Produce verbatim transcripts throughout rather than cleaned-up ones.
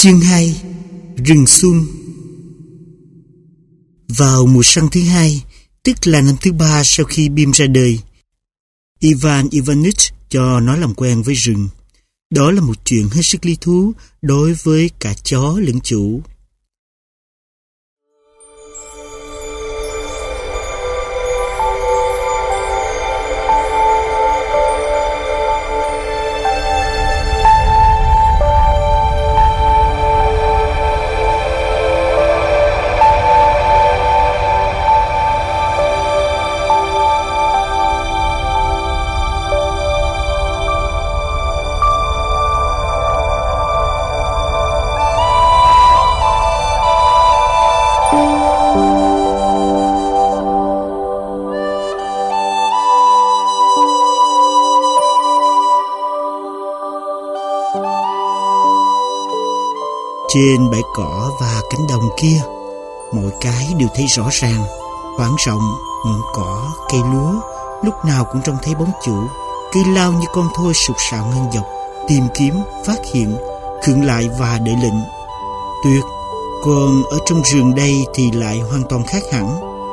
Chương hai. Rừng xuân. Vào mùa săn thứ hai, tức là năm thứ ba sau khi Bim ra đời, Ivan Ivanich cho nó làm quen với rừng. Đó là một chuyện hết sức lý thú đối với cả chó lẫn chủ. Trên bãi cỏ và cánh đồng kia, mọi cái đều thấy rõ ràng. Khoảng rộng, ngọn cỏ, cây lúa lúc nào cũng trông thấy bóng chủ, cứ lao như con thoi sục sạo ngang dọc, tìm kiếm, phát hiện, khựng lại và đợi lệnh. Tuyệt, còn ở trong rừng đây thì lại hoàn toàn khác hẳn.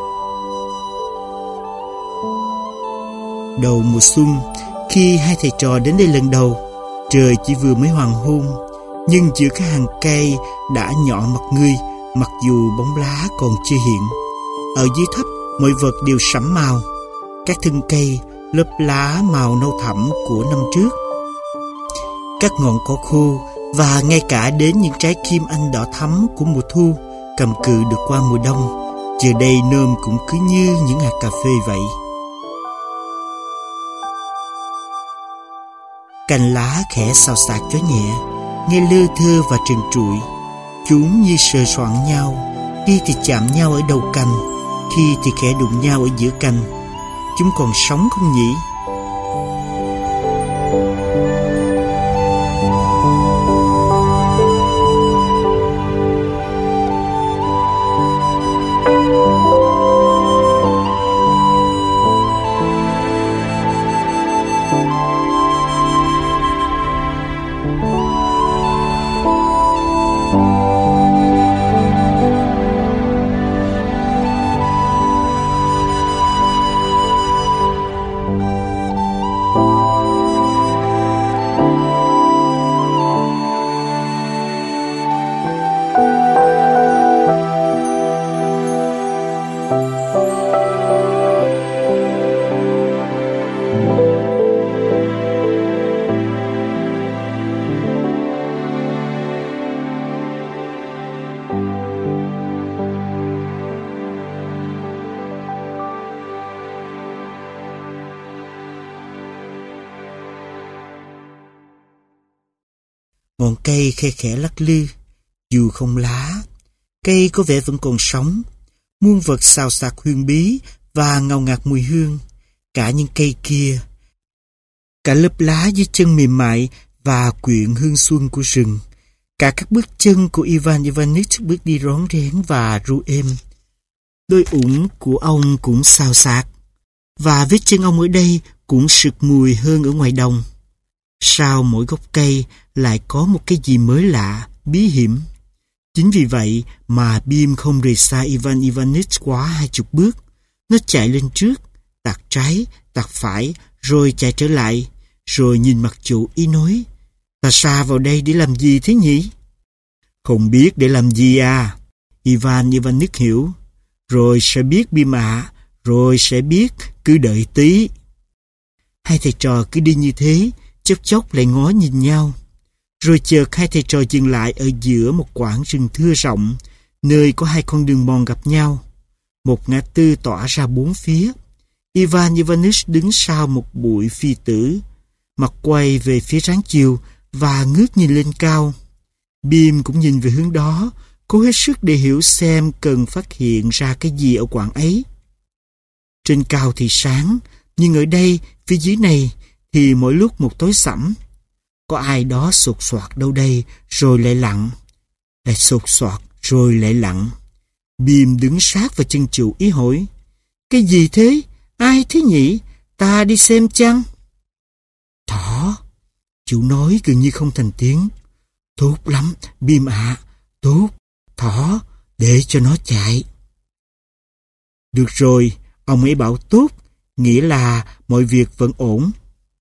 Đầu mùa xuân, khi hai thầy trò đến đây lần đầu, trời chỉ vừa mới hoàng hôn, nhưng giữa các hàng cây đã nhỏ mặt ngươi, mặc dù bóng lá còn chưa hiện. Ở dưới thấp, mọi vật đều sẫm màu. Các thân cây, lớp lá màu nâu thẫm của năm trước, các ngọn cỏ khô và ngay cả đến những trái kim anh đỏ thắm của mùa thu cầm cự được qua mùa đông, giờ đây nôm cũng cứ như những hạt cà phê vậy. Cành lá khẽ xào xạc gió nhẹ, nghe lơ thơ và trần trụi. Chúng như sờ soạng nhau, khi thì chạm nhau ở đầu cành, khi thì khẽ đụng nhau ở giữa cành. Chúng còn sống không nhỉ? Ngọn cây khe khẽ lắc lư, dù không lá, cây có vẻ vẫn còn sống. Muôn vật xào xạc huyền bí và ngào ngạt mùi hương. Cả những cây kia, cả lớp lá dưới chân mềm mại và quyện hương xuân của rừng. Cả các bước chân của Ivan Ivanich bước đi rón rén và ru êm. Đôi ủng của ông cũng xào xạc, và vết chân ông ở đây cũng sực mùi hơn ở ngoài đồng. Sau mỗi gốc cây lại có một cái gì mới lạ, bí hiểm. Chính vì vậy mà Bim không rời xa Ivan Ivanich quá hai chục bước. Nó chạy lên trước, tạt trái, tạt phải, rồi chạy trở lại, rồi nhìn mặt chủ ý nói: "Ta sa vào đây để làm gì thế nhỉ?" "Không biết để làm gì à?" Ivan Ivanich hiểu. "Rồi sẽ biết Bim ạ, rồi sẽ biết, cứ đợi tí." Hai thầy trò cứ đi như thế, chốc chốc lại ngó nhìn nhau. Rồi chợt hai thầy trò dừng lại ở giữa một quảng rừng thưa rộng, nơi có hai con đường mòn gặp nhau. Một ngã tư tỏa ra bốn phía. Ivan Ivanich đứng sau một bụi phi tử, mặt quay về phía ráng chiều và ngước nhìn lên cao. Bim cũng nhìn về hướng đó, cố hết sức để hiểu xem cần phát hiện ra cái gì ở quảng ấy. Trên cao thì sáng, nhưng ở đây, phía dưới này, thì mỗi lúc một tối sẫm. Có ai đó sột soạt đâu đây, rồi lại lặng. Lại sột soạt, rồi lại lặng. Bim đứng sát vào chân chủ ý hỏi: "Cái gì thế? Ai thế nhỉ? Ta đi xem chăng?" "Thỏ," chủ nói gần như không thành tiếng. Tốt lắm, Bim ạ, à, tốt, thỏ, để cho nó chạy. Được rồi, ông ấy bảo tốt, nghĩa là mọi việc vẫn ổn.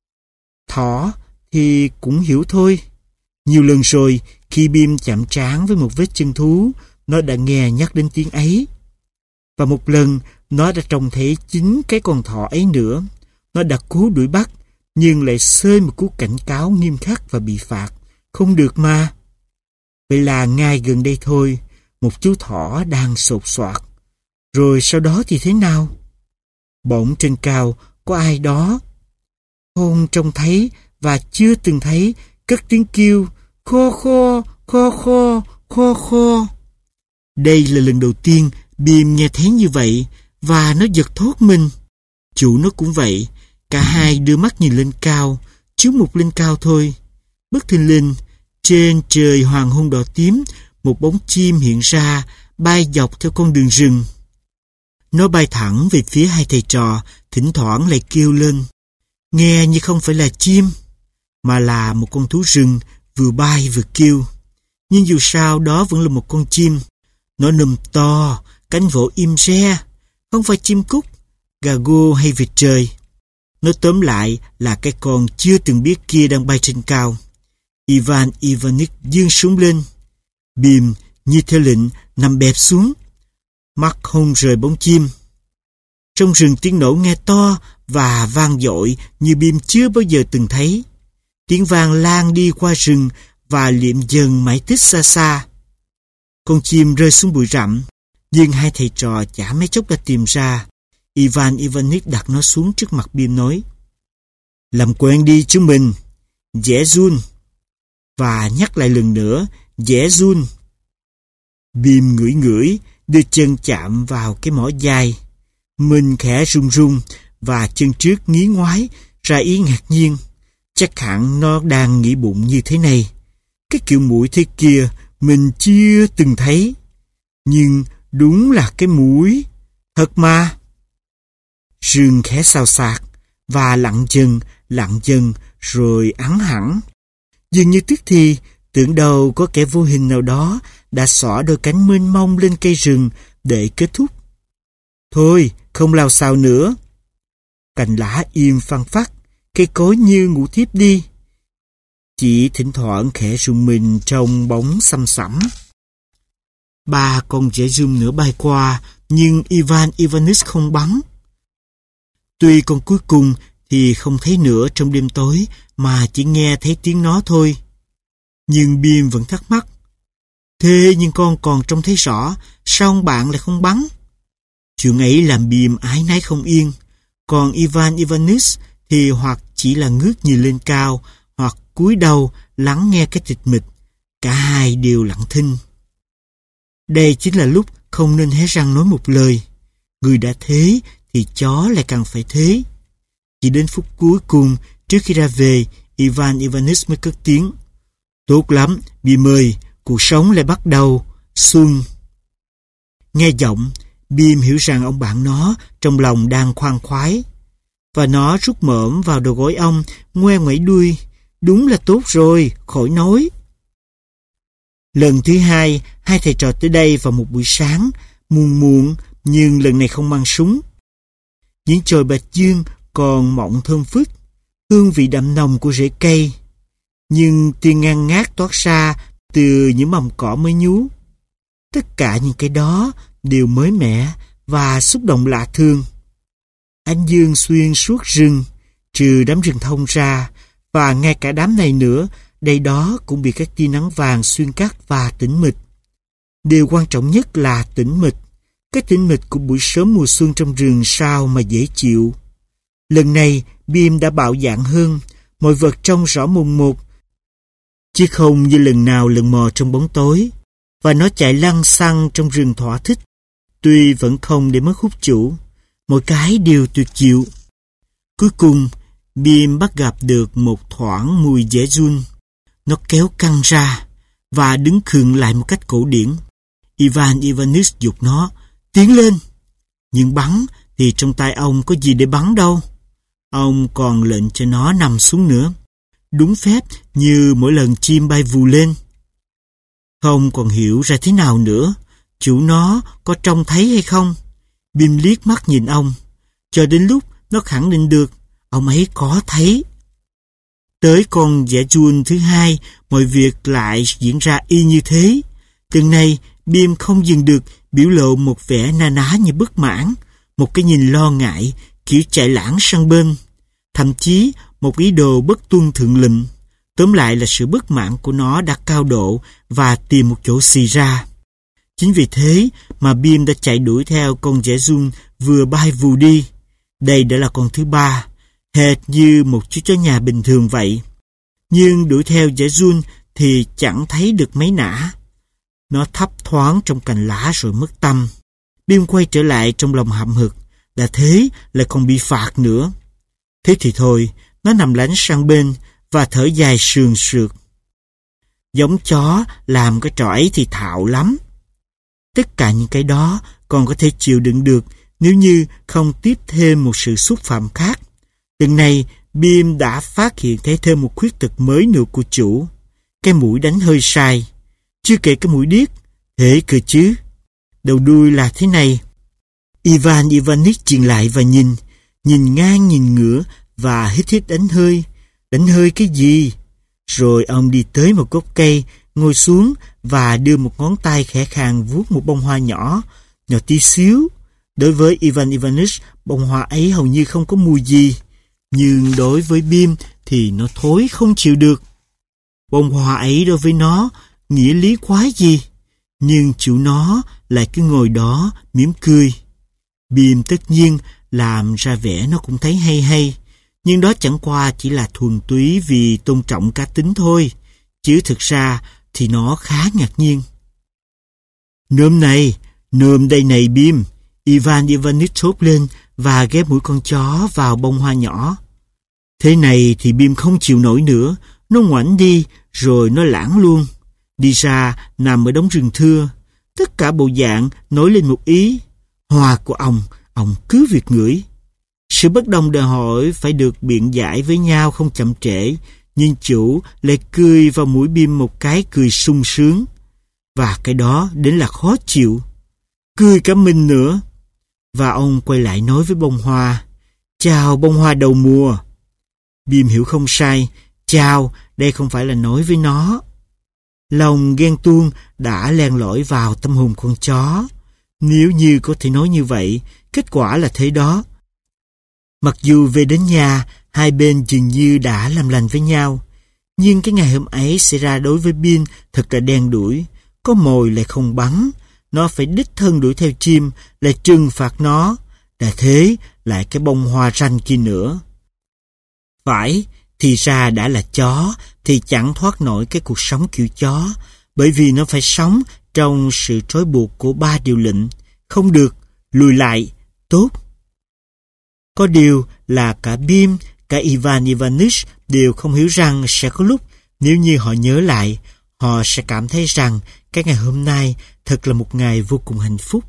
Thỏ thì cũng hiểu thôi. Nhiều lần rồi, khi Bim chạm trán với một vết chân thú, nó đã nghe nhắc đến tiếng ấy. Và một lần, nó đã trông thấy chính cái con thỏ ấy nữa. Nó đã cố đuổi bắt, nhưng lại xơi một cú cảnh cáo nghiêm khắc và bị phạt. Không được mà. Vậy là ngay gần đây thôi, một chú thỏ đang sột soạt. Rồi sau đó thì thế nào? Bỗng trên cao có ai đó không trông thấy và chưa từng thấy cất tiếng kêu kho kho, kho kho, kho kho. Đây là lần đầu tiên Bim nghe thấy như vậy và nó giật thót mình. Chủ nó cũng vậy. Cả hai đưa mắt nhìn lên cao, chiếu mục lên cao thôi. Bất thình lình, trên trời hoàng hôn đỏ tím, một bóng chim hiện ra, bay dọc theo con đường rừng. Nó bay thẳng về phía hai thầy trò, thỉnh thoảng lại kêu lên. Nghe như không phải là chim, mà là một con thú rừng vừa bay vừa kêu. Nhưng dù sao đó vẫn là một con chim. Nó nùm to, cánh vỗ im re, không phải chim cút, gà gô hay vịt trời. Nó tóm lại là cái con chưa từng biết kia đang bay trên cao. Ivan Ivanich giương súng lên. Bim như theo lệnh nằm bẹp xuống, mắt không rời bóng chim. Trong rừng tiếng nổ nghe to và vang dội như Bim chưa bao giờ từng thấy. Tiếng vang lan đi qua rừng và liệm dần mãi tích xa xa. Con chim rơi xuống bụi rậm, nhưng hai thầy trò chả mấy chốc đã tìm ra. Ivan Ivanich đặt nó xuống trước mặt Bim nói: Làm quen đi chúng mình, dễ run. Và nhắc lại lần nữa, dễ run. Bim ngửi ngửi, đưa chân chạm vào cái mỏ dai. Mình khẽ run run và chân trước ngí ngoái ra ý ngạc nhiên. Chắc hẳn nó đang nghĩ bụng như thế này: cái kiểu mũi thế kia mình chưa từng thấy. Nhưng đúng là cái mũi thật mà. Rừng khẽ xào xạc và lặng dần, lặng dần rồi ắng hẳn. Dường như tức thì tưởng đâu có kẻ vô hình nào đó đã xõa đôi cánh mênh mông lên cây rừng để kết thúc. Thôi, không lao xao nữa. Cành lá im phăng phắc, cây cối như ngủ thiếp đi. Chỉ thỉnh thoảng khẽ rùng mình trong bóng xăm xẩm. Ba con dễ rung nữa bay qua, nhưng Ivan Ivanich không bắn. Tuy con cuối cùng thì không thấy nữa trong đêm tối, mà chỉ nghe thấy tiếng nó thôi. Nhưng Bim vẫn thắc mắc: thế nhưng con còn trông thấy rõ, sao ông bạn lại không bắn? Chuyện ấy làm Bim ái náy không yên. Còn Ivan Ivanich thì hoặc chỉ là ngước nhìn lên cao, hoặc cúi đầu lắng nghe cái tịch mịch. Cả hai đều lặng thinh. Đây chính là lúc không nên hé răng nói một lời. Người đã thế thì chó lại càng phải thế. Chỉ đến phút cuối cùng, trước khi ra về, Ivan Ivanich mới cất tiếng: Tốt lắm, Bim ơi, cuộc sống lại bắt đầu, xuân. Nghe giọng, Bim hiểu rằng ông bạn nó trong lòng đang khoan khoái. Và nó rút mõm vào đầu gối ông, ngoe ngoẩy đuôi. Đúng là tốt rồi, khỏi nói. Lần thứ hai, hai thầy trò tới đây vào một buổi sáng, muộn muộn, nhưng lần này không mang súng. Những chồi bạch dương còn mọng thơm phức, hương vị đậm nồng của rễ cây. Nhưng tiếng ngang ngát toát ra từ những mầm cỏ mới nhú. Tất cả những cái đó đều mới mẻ và xúc động lạ thương. Ánh dương xuyên suốt rừng, trừ đám rừng thông ra, và ngay cả đám này nữa, đây đó cũng bị các tia nắng vàng xuyên cắt và tĩnh mịch. Điều quan trọng nhất là tĩnh mịch. Cái tĩnh mịch của buổi sớm mùa xuân trong rừng sao mà dễ chịu. Lần này, Bim đã bạo dạn hơn, mọi vật trông rõ mồn một, chứ không như lần nào lần mò trong bóng tối. Và nó chạy lăng xăng trong rừng thỏa thích, tuy vẫn không để mất hút chủ. Mỗi cái đều tuyệt diệu. Cuối cùng, Bim bắt gặp được một thoảng mùi dẻ run. Nó kéo căng ra và đứng khựng lại một cách cổ điển. Ivan Ivanich giục nó tiến lên. Nhưng bắn thì trong tay ông có gì để bắn đâu. Ông còn lệnh cho nó nằm xuống nữa. Đúng phép như mỗi lần chim bay vù lên. Không còn hiểu ra thế nào nữa. Chủ nó có trông thấy hay không? Bim liếc mắt nhìn ông. Cho đến lúc nó khẳng định được, ông ấy có thấy. Tới con dã giun thứ hai, mọi việc lại diễn ra y như thế. Lần này, Bim không dừng được biểu lộ một vẻ na ná như bất mãn, một cái nhìn lo ngại, kiểu chạy lãng sang bên. Thậm chí, một ý đồ bất tuân thượng lệnh. Tóm lại là sự bất mãn của nó đạt cao độ và tìm một chỗ xì ra. Chính vì thế mà Bim đã chạy đuổi theo con dã giun vừa bay vù đi. Đây đã là con thứ ba, hệt như một chú chó nhà bình thường vậy. Nhưng đuổi theo dã giun thì chẳng thấy được mấy nã. Nó thấp thoáng trong cành lá rồi mất tăm. Bim quay trở lại trong lòng hậm hực. Đã thế lại còn bị phạt nữa. Thế thì thôi, nó nằm lánh sang bên và thở dài sườn sượt. Giống chó làm cái trò ấy thì thạo lắm. Tất cả những cái đó còn có thể chịu đựng được nếu như không tiếp thêm một sự xúc phạm khác. Lần này, Bim đã phát hiện thấy thêm một khuyết tật mới nữa của chủ. Cái mũi đánh hơi sai. Chưa kể cái mũi điếc. Thế cơ chứ. Đầu đuôi là thế này. Ivan Ivanich chìm lại và nhìn. Nhìn ngang nhìn ngửa và hít hít đánh hơi. Đánh hơi cái gì? Rồi ông đi tới một gốc cây, ngồi xuống và đưa một ngón tay khẽ khàng vuốt một bông hoa nhỏ, nhỏ tí xíu. Đối với Ivan Ivanich, bông hoa ấy hầu như không có mùi gì. Nhưng đối với Bim thì nó thối không chịu được. Bông hoa ấy đối với nó nghĩa lý quái gì? Nhưng chủ nó lại cứ ngồi đó mỉm cười. Bim tất nhiên làm ra vẻ nó cũng thấy hay hay. Nhưng đó chẳng qua chỉ là thuần túy vì tôn trọng cá tính thôi. Chứ thực ra thì nó khá ngạc nhiên. Nôm này, nôm đây này Bim. Ivan Ivanich thốt lên và ghép mũi con chó vào bông hoa nhỏ. Thế này thì Bim không chịu nổi nữa. Nó ngoảnh đi rồi nó lãng luôn. Đi ra nằm ở đống rừng thưa. Tất cả bộ dạng nổi lên một ý. Hoa của ông, ông cứ việc ngửi. Sự bất đồng đòi hỏi phải được biện giải với nhau không chậm trễ. Nhưng chủ lại cười vào mũi Bim một cái cười sung sướng. Và cái đó đến là khó chịu. Cười cả mình nữa. Và ông quay lại nói với bông hoa. Chào bông hoa đầu mùa. Bim hiểu không sai. Chào, đây không phải là nói với nó. Lòng ghen tuông đã len lỏi vào tâm hồn con chó. Nếu như có thể nói như vậy, kết quả là thế đó. Mặc dù về đến nhà, hai bên dường như đã làm lành với nhau. Nhưng cái ngày hôm ấy xảy ra đối với Bim thật là đen đủi. Có mồi lại không bắn. Nó phải đích thân đuổi theo chim, lại trừng phạt nó. Đã thế, lại cái bông hoa ranh kia nữa. Phải, thì ra đã là chó, thì chẳng thoát nổi cái cuộc sống kiểu chó. Bởi vì nó phải sống trong sự trói buộc của ba điều lệnh. Không được, lùi lại, tốt. Có điều là cả Bim, cả Ivan Ivanich đều không hiểu rằng sẽ có lúc nếu như họ nhớ lại, họ sẽ cảm thấy rằng cái ngày hôm nay thật là một ngày vô cùng hạnh phúc.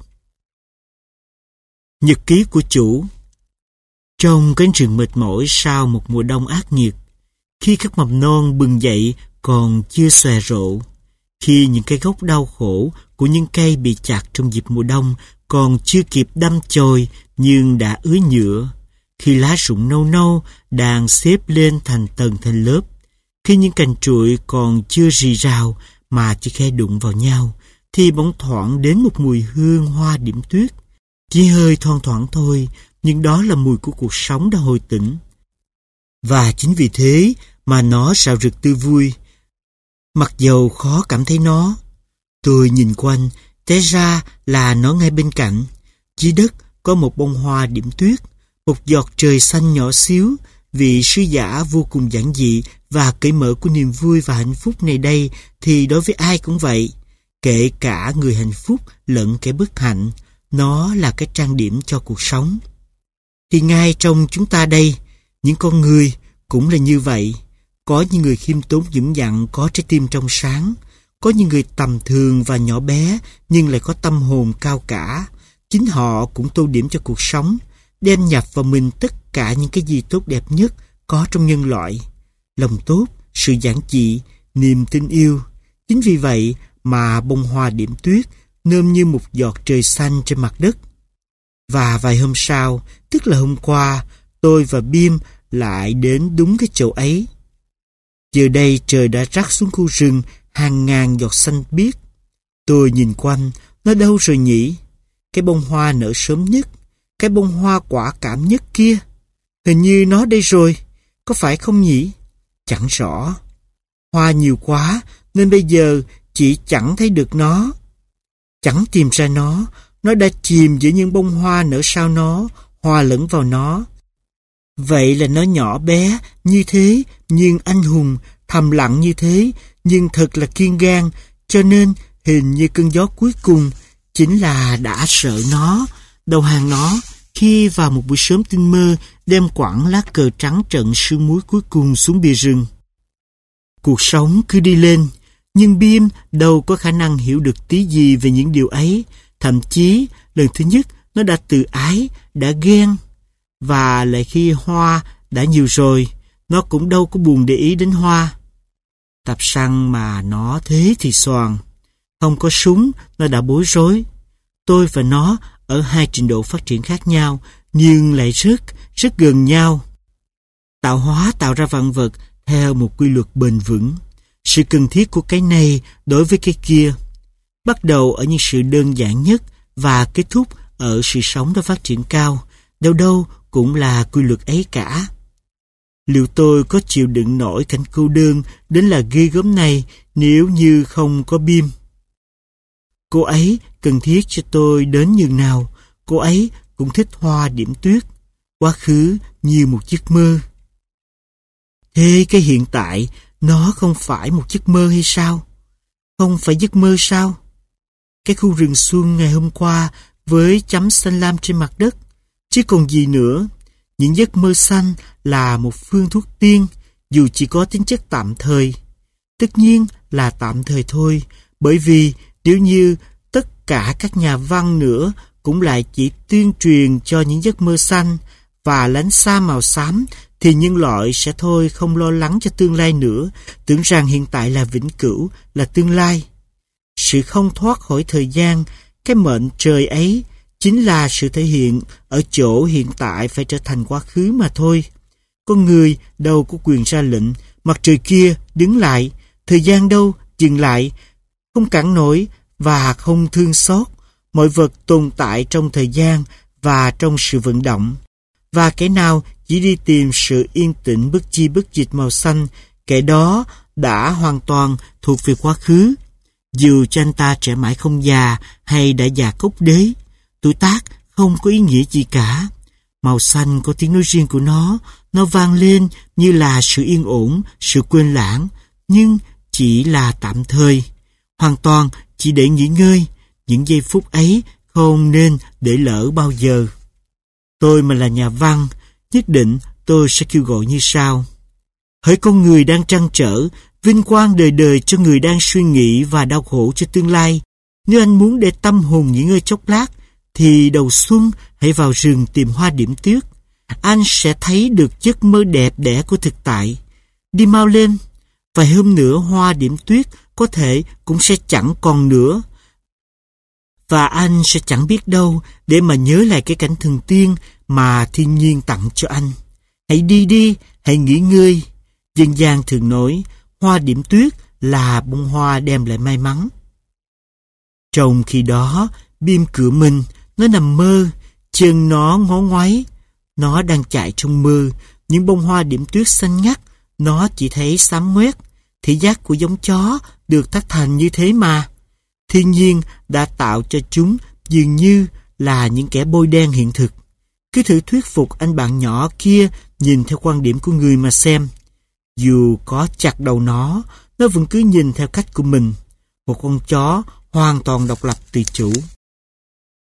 Nhật ký của chủ. Trong cánh rừng mệt mỏi sau một mùa đông ác nghiệt, khi các mầm non bừng dậy còn chưa xòe rộ, khi những cái gốc đau khổ của những cây bị chặt trong dịp mùa đông còn chưa kịp đâm chồi nhưng đã ứa nhựa, khi lá rụng nâu nâu đang xếp lên thành tầng thành lớp, khi những cành trụi còn chưa rì rào mà chỉ khe đụng vào nhau, thì bỗng thoảng đến một mùi hương hoa điểm tuyết. Chỉ hơi thoang thoảng thôi, nhưng đó là mùi của cuộc sống đã hồi tỉnh. Và chính vì thế mà nó rạo rực tươi vui. Mặc dầu khó cảm thấy nó, tôi nhìn quanh, té ra là nó ngay bên cạnh. Dưới đất có một bông hoa điểm tuyết, một giọt trời xanh nhỏ xíu. Vị sứ giả vô cùng giản dị và cởi mở của niềm vui và hạnh phúc này đây thì đối với ai cũng vậy. Kể cả người hạnh phúc lẫn kẻ bất hạnh, nó là cái trang điểm cho cuộc sống. Thì ngay trong chúng ta đây, những con người cũng là như vậy. Có những người khiêm tốn vững vàng có trái tim trong sáng. Có những người tầm thường và nhỏ bé nhưng lại có tâm hồn cao cả. Chính họ cũng tô điểm cho cuộc sống, đem nhập vào mình tất cả những cái gì tốt đẹp nhất có trong nhân loại. Lòng tốt, sự giản dị, niềm tin yêu. Chính vì vậy mà bông hoa điểm tuyết nơm như một giọt trời xanh trên mặt đất. Và vài hôm sau, tức là hôm qua, tôi và Bim lại đến đúng cái chỗ ấy. Giờ đây trời đã rắc xuống khu rừng hàng ngàn giọt xanh biếc. Tôi nhìn quanh, nó đâu rồi nhỉ? Cái bông hoa nở sớm nhất, cái bông hoa quả cảm nhất kia. Hình như nó đây rồi, có phải không nhỉ? Chẳng rõ. Hoa nhiều quá nên bây giờ chỉ chẳng thấy được nó. Chẳng tìm ra nó, nó đã chìm giữa những bông hoa nở sau nó, hòa lẫn vào nó. Vậy là nó nhỏ bé như thế, nhưng anh hùng, thầm lặng như thế, nhưng thật là kiên gan, cho nên hình như cơn gió cuối cùng chính là đã sợ nó, đầu hàng nó, khi vào một buổi sớm tinh mơ đem quẳng lá cờ trắng trận sương muối cuối cùng xuống bìa rừng. Cuộc sống cứ đi lên, nhưng Bim đâu có khả năng hiểu được tí gì về những điều ấy. Thậm chí, lần thứ nhất nó đã tự ái, đã ghen. Và lại khi hoa đã nhiều rồi, nó cũng đâu có buồn để ý đến hoa. Tập săn mà nó thế thì xoàn. Không có súng, nó đã bối rối. Tôi và nó ở hai trình độ phát triển khác nhau, nhưng lại rất, rất gần nhau. Tạo hóa tạo ra vạn vật theo một quy luật bền vững. Sự cần thiết của cái này đối với cái kia bắt đầu ở những sự đơn giản nhất và kết thúc ở sự sống đã phát triển cao. Đâu đâu cũng là quy luật ấy cả. Liệu tôi có chịu đựng nổi cảnh cô đơn đến là ghê gớm này nếu như không có Bim? Cô ấy cần thiết cho tôi đến nhường nào. Cô ấy cũng thích hoa điểm tuyết. Quá khứ như một giấc mơ. Thế cái hiện tại nó không phải một giấc mơ hay sao? Không phải giấc mơ sao? Cái khu rừng xuân ngày hôm qua với chấm xanh lam trên mặt đất, chứ còn gì nữa. Những giấc mơ xanh là một phương thuốc tiên, dù chỉ có tính chất tạm thời. Tất nhiên là tạm thời thôi, bởi vì nếu như tất cả các nhà văn nữa cũng lại chỉ tuyên truyền cho những giấc mơ xanh và lánh xa màu xám, thì nhân loại sẽ thôi không lo lắng cho tương lai nữa, tưởng rằng hiện tại là vĩnh cửu, là tương lai. Sự không thoát khỏi thời gian, cái mệnh trời ấy, chính là sự thể hiện ở chỗ hiện tại phải trở thành quá khứ mà thôi. Con người đâu có quyền ra lệnh, mặt trời kia đứng lại, thời gian đâu dừng lại, không cản nổi và không thương xót. Mọi vật tồn tại trong thời gian và trong sự vận động. Và kẻ nào chỉ đi tìm sự yên tĩnh bất chi bất dịch màu xanh, kẻ đó đã hoàn toàn thuộc về quá khứ. Dù cho anh ta trẻ mãi không già hay đã già cốc đế, tuổi tác không có ý nghĩa gì cả. Màu xanh có tiếng nói riêng của nó, nó vang lên như là sự yên ổn, sự quên lãng, nhưng chỉ là tạm thời, hoàn toàn chỉ để nghỉ ngơi. Những giây phút ấy không nên để lỡ bao giờ. Tôi mà là nhà văn, nhất định tôi sẽ kêu gọi như sau. Hỡi con người đang trăn trở, vinh quang đời đời cho người đang suy nghĩ và đau khổ cho tương lai. Nếu anh muốn để tâm hồn nghỉ ngơi chốc lát, thì đầu xuân hãy vào rừng tìm hoa điểm tuyết. Anh sẽ thấy được giấc mơ đẹp đẽ của thực tại. Đi mau lên, vài hôm nữa hoa điểm tuyết có thể cũng sẽ chẳng còn nữa. Và anh sẽ chẳng biết đâu để mà nhớ lại cái cảnh thần tiên mà thiên nhiên tặng cho anh. Hãy đi đi, hãy nghỉ ngơi. Dân gian thường nói, hoa điểm tuyết là bông hoa đem lại may mắn. Trong khi đó, Bim cửa mình, nó nằm mơ, chân nó ngó ngoáy. Nó đang chạy trong mơ, những bông hoa điểm tuyết xanh ngắt, nó chỉ thấy xám ngoét. Thị giác của giống chó được tác thành như thế mà. Thiên nhiên đã tạo cho chúng dường như là những kẻ bôi đen hiện thực. Cứ thử thuyết phục anh bạn nhỏ kia nhìn theo quan điểm của người mà xem. Dù có chặt đầu nó, nó vẫn cứ nhìn theo cách của mình. Một con chó hoàn toàn độc lập tự chủ.